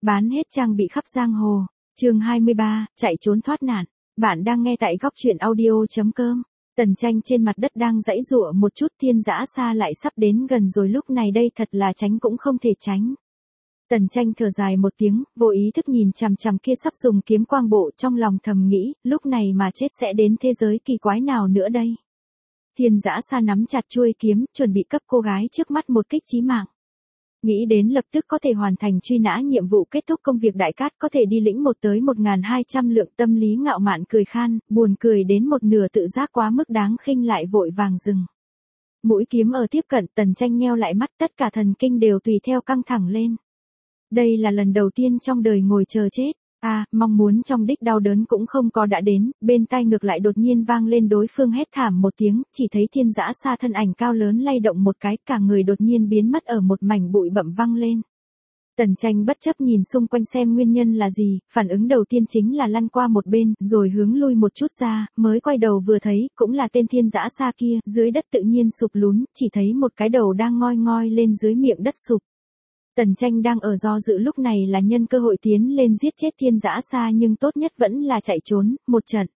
Bán hết trang bị khắp giang hồ. Chương 23, chạy trốn thoát nạn. Bạn đang nghe tại goctruyện audio.com. Tần Tranh trên mặt đất đang giãy giụa một chút, Thiên Dã Sa lại sắp đến gần rồi, lúc này đây thật là tránh cũng không thể tránh. Tần Tranh thở dài một tiếng, vô ý thức nhìn chằm chằm kia sắp dùng kiếm quang bộ, trong lòng thầm nghĩ, lúc này mà chết sẽ đến thế giới kỳ quái nào nữa đây. Thiên Dã Sa nắm chặt chuôi kiếm, chuẩn bị cấp cô gái trước mắt một kích chí mạng. Nghĩ đến lập tức có thể hoàn thành truy nã nhiệm vụ, kết thúc công việc đại cát, có thể đi lĩnh 1-1200 lượng, tâm lý ngạo mạn cười khan, buồn cười đến một nửa, tự giác quá mức đáng khinh lại vội vàng dừng. Mũi kiếm ở tiếp cận, Tần Tranh nheo lại mắt, tất cả thần kinh đều tùy theo căng thẳng lên. Đây là lần đầu tiên trong đời ngồi chờ chết. Mong muốn trong đích đau đớn cũng không có đã đến, bên tai ngược lại đột nhiên vang lên đối phương hét thảm một tiếng, chỉ thấy Thiên Dã Sa thân ảnh cao lớn lay động một cái, cả người đột nhiên biến mất ở một mảnh bụi bặm văng lên. Tần Tranh bất chấp nhìn xung quanh xem nguyên nhân là gì, phản ứng đầu tiên chính là lăn qua một bên, rồi hướng lui một chút ra, mới quay đầu vừa thấy, cũng là tên Thiên Dã Sa kia, dưới đất tự nhiên sụp lún, chỉ thấy một cái đầu đang ngoi ngoi lên dưới miệng đất sụp. Tần Tranh đang ở do dự, lúc này là nhân cơ hội tiến lên giết chết Thiên Dã Sa, nhưng tốt nhất vẫn là chạy trốn, một trận.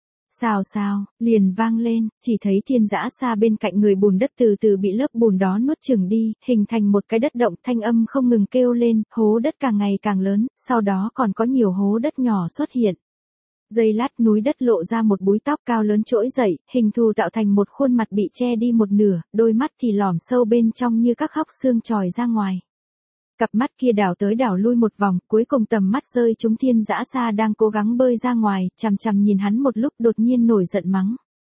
Xào liền vang lên, chỉ thấy Thiên Dã Sa bên cạnh người bùn đất từ từ bị lớp bùn đó nuốt chửng đi, hình thành một cái đất động, thanh âm không ngừng kêu lên, hố đất càng ngày càng lớn, sau đó còn có nhiều hố đất nhỏ xuất hiện. Giây lát núi đất lộ ra một búi tóc cao lớn trỗi dậy, hình thù tạo thành một khuôn mặt bị che đi một nửa, đôi mắt thì lỏm sâu bên trong như các hốc xương tròi ra ngoài. Cặp mắt kia đảo tới đảo lui một vòng, cuối cùng tầm mắt rơi trúng Thiên Dã Sa đang cố gắng bơi ra ngoài, chằm chằm nhìn hắn một lúc, đột nhiên nổi giận mắng.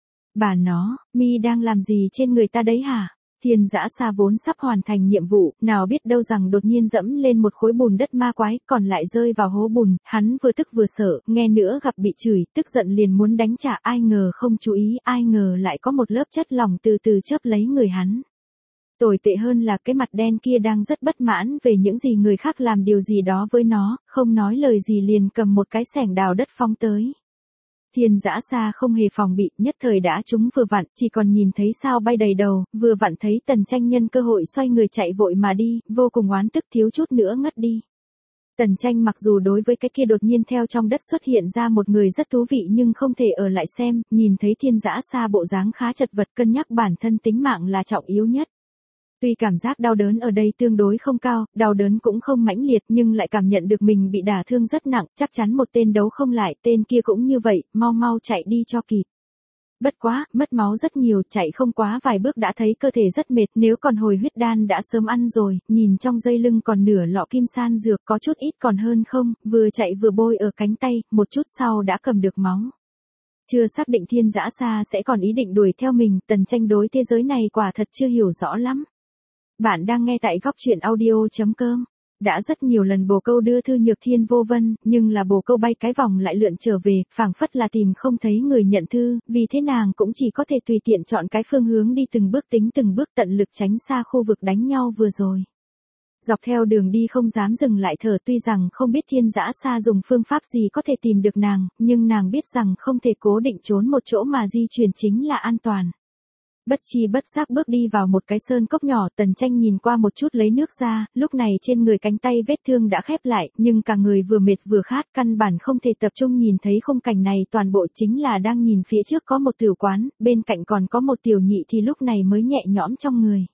Bà nó, mi đang làm gì trên người ta đấy hả? Thiên Dã Sa vốn sắp hoàn thành nhiệm vụ, nào biết đâu rằng đột nhiên dẫm lên một khối bùn đất ma quái, còn lại rơi vào hố bùn, hắn vừa tức vừa sợ, nghe nữa gặp bị chửi, tức giận liền muốn đánh trả, ai ngờ không chú ý, ai ngờ lại có một lớp chất lỏng từ từ chớp lấy người hắn. Tồi tệ hơn là cái mặt đen kia đang rất bất mãn về những gì người khác làm điều gì đó với nó, không nói lời gì liền cầm một cái xẻng đào đất phóng tới. Thiên Dã Sa không hề phòng bị, nhất thời đã trúng vừa vặn, chỉ còn nhìn thấy sao bay đầy đầu, vừa vặn thấy Tần Tranh nhân cơ hội xoay người chạy vội mà đi, vô cùng oán tức, thiếu chút nữa ngất đi. Tần Tranh mặc dù đối với cái kia đột nhiên theo trong đất xuất hiện ra một người rất thú vị, nhưng không thể ở lại xem, nhìn thấy Thiên Dã Sa bộ dáng khá chật vật, cân nhắc bản thân tính mạng là trọng yếu nhất. Tuy cảm giác đau đớn ở đây tương đối không cao, đau đớn cũng không mãnh liệt, nhưng lại cảm nhận được mình bị đả thương rất nặng, chắc chắn một tên đấu không lại, tên kia cũng như vậy, mau chạy đi cho kịp. Bất quá, mất máu rất nhiều, chạy không quá vài bước đã thấy cơ thể rất mệt, nếu còn hồi huyết đan đã sớm ăn rồi, nhìn trong dây lưng còn nửa lọ kim san dược, có chút ít còn hơn không, vừa chạy vừa bôi ở cánh tay, một chút sau đã cầm được máu. Chưa xác định Thiên Dã Sa sẽ còn ý định đuổi theo mình, Tần Tranh đối thế giới này quả thật chưa hiểu rõ lắm. Bạn đang nghe tại goctruyện audio.com. Đã rất nhiều lần bồ câu đưa Thư Nhược Thiên vô vân, nhưng là bồ câu bay cái vòng lại lượn trở về, phảng phất là tìm không thấy người nhận thư, vì thế nàng cũng chỉ có thể tùy tiện chọn cái phương hướng đi, từng bước tính từng bước, tận lực tránh xa khu vực đánh nhau vừa rồi. Dọc theo đường đi không dám dừng lại thở, tuy rằng không biết Thiên Dã Sa dùng phương pháp gì có thể tìm được nàng, nhưng nàng biết rằng không thể cố định trốn một chỗ mà di chuyển chính là an toàn. Bất chi bất giác bước đi vào một cái sơn cốc nhỏ, Tần Tranh nhìn qua một chút lấy nước ra, lúc này trên người cánh tay vết thương đã khép lại, nhưng cả người vừa mệt vừa khát, căn bản không thể tập trung nhìn thấy khung cảnh này, toàn bộ chính là đang nhìn phía trước có một tiểu quán, bên cạnh còn có một tiểu nhị, thì lúc này mới nhẹ nhõm trong người.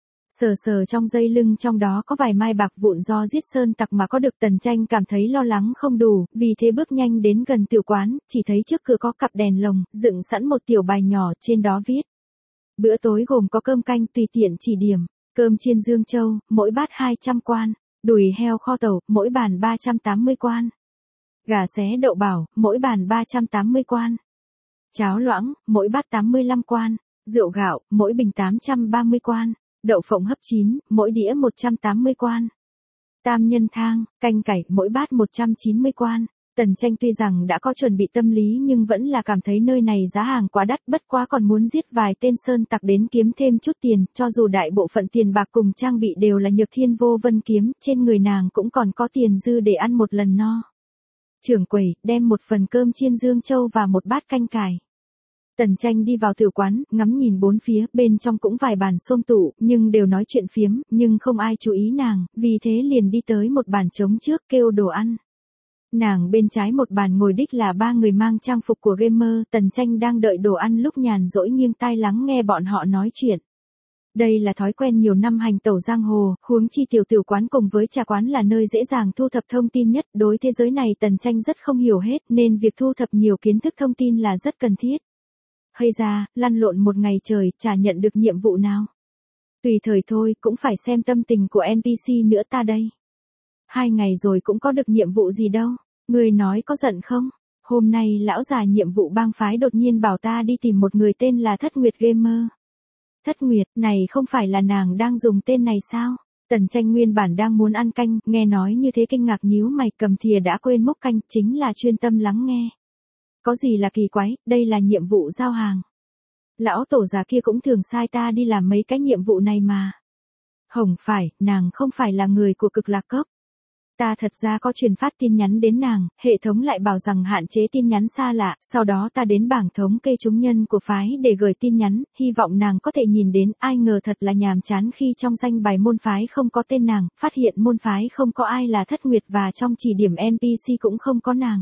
Sờ trong dây lưng, trong đó có vài mai bạc vụn do giết sơn tặc mà có được, Tần Tranh cảm thấy lo lắng không đủ, vì thế bước nhanh đến gần tiểu quán, chỉ thấy trước cửa có cặp đèn lồng, dựng sẵn một tiểu bài nhỏ, trên đó viết. Bữa tối gồm có cơm canh tùy tiện chỉ điểm, cơm chiên Dương Châu, mỗi bát 200 quan, đùi heo kho tàu, mỗi bàn 380 quan, gà xé đậu bảo, mỗi bàn 380 quan, cháo loãng, mỗi bát 85 quan, rượu gạo, mỗi bình 830 quan, đậu phộng hấp chín, mỗi đĩa 180 quan, tam nhân thang, canh cải, mỗi bát 190 quan. Tần Tranh tuy rằng đã có chuẩn bị tâm lý nhưng vẫn là cảm thấy nơi này giá hàng quá đắt, bất quá còn muốn giết vài tên sơn tặc đến kiếm thêm chút tiền, cho dù đại bộ phận tiền bạc cùng trang bị đều là Nhược Thiên vô vân kiếm, trên người nàng cũng còn có tiền dư để ăn một lần no. Trưởng quầy, đem một phần cơm chiên Dương Châu và một bát canh cải. Tần Tranh đi vào tiểu quán, ngắm nhìn bốn phía, bên trong cũng vài bàn xôm tụ, nhưng đều nói chuyện phiếm, nhưng không ai chú ý nàng, vì thế liền đi tới một bàn trống trước kêu đồ ăn. Nàng bên trái một bàn ngồi đích là ba người mang trang phục của gamer, Tần Tranh đang đợi đồ ăn lúc nhàn rỗi nghiêng tai lắng nghe bọn họ nói chuyện. Đây là thói quen nhiều năm hành tẩu giang hồ, huống chi tiểu quán cùng với trà quán là nơi dễ dàng thu thập thông tin nhất, đối thế giới này Tần Tranh rất không hiểu hết nên việc thu thập nhiều kiến thức thông tin là rất cần thiết. Hay ra, lăn lộn một ngày trời, chả nhận được nhiệm vụ nào. Tùy thời thôi, cũng phải xem tâm tình của NPC nữa ta đây. 2 ngày rồi cũng có được nhiệm vụ gì đâu, người nói có giận không? Hôm nay lão già nhiệm vụ bang phái đột nhiên bảo ta đi tìm một người tên là Thất Nguyệt Gamer. Thất Nguyệt, này không phải là nàng đang dùng tên này sao? Tần Tranh nguyên bản đang muốn ăn canh, nghe nói như thế kinh ngạc nhíu mày, cầm thìa đã quên múc canh, chính là chuyên tâm lắng nghe. Có gì là kỳ quái, đây là nhiệm vụ giao hàng. Lão tổ già kia cũng thường sai ta đi làm mấy cái nhiệm vụ này mà. Hổng phải, nàng không phải là người của Cực Lạc Cốc. Ta thật ra có truyền phát tin nhắn đến nàng, hệ thống lại bảo rằng hạn chế tin nhắn xa lạ, sau đó ta đến bảng thống kê chúng nhân của phái để gửi tin nhắn, hy vọng nàng có thể nhìn đến, ai ngờ thật là nhàm chán khi trong danh bài môn phái không có tên nàng, phát hiện môn phái không có ai là Thất Nguyệt và trong chỉ điểm NPC cũng không có nàng.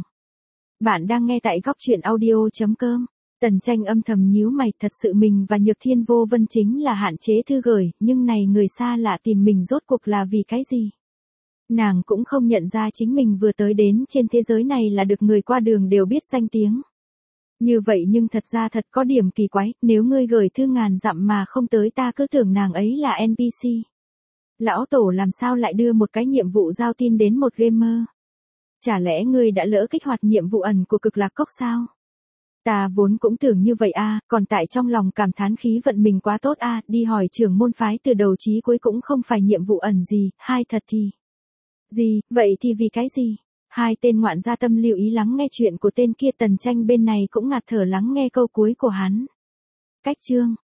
Bạn đang nghe tại góc truyện audio.com. Tần Tranh âm thầm nhíu mày, thật sự mình và Nhược Thiên Vô Vân chính là hạn chế thư gửi, nhưng này người xa lạ tìm mình rốt cuộc là vì cái gì? Nàng cũng không nhận ra chính mình vừa tới đến trên thế giới này là được người qua đường đều biết danh tiếng. Như vậy nhưng thật ra thật có điểm kỳ quái, nếu ngươi gửi thư ngàn dặm mà không tới ta cứ tưởng nàng ấy là NPC. Lão tổ làm sao lại đưa một cái nhiệm vụ giao tin đến một gamer? Chả lẽ ngươi đã lỡ kích hoạt nhiệm vụ ẩn của Cực Lạc Cốc sao? Ta vốn cũng tưởng như vậy a, còn tại trong lòng cảm thán khí vận mình quá tốt a, đi hỏi trưởng môn phái từ đầu chí cuối cũng không phải nhiệm vụ ẩn gì, hai thật thì. Gì, vậy thì vì cái gì? Hai tên ngoạn gia tâm lưu ý lắng nghe chuyện của tên kia. Tần Tranh bên này cũng ngạt thở lắng nghe câu cuối của hắn. Cách chương.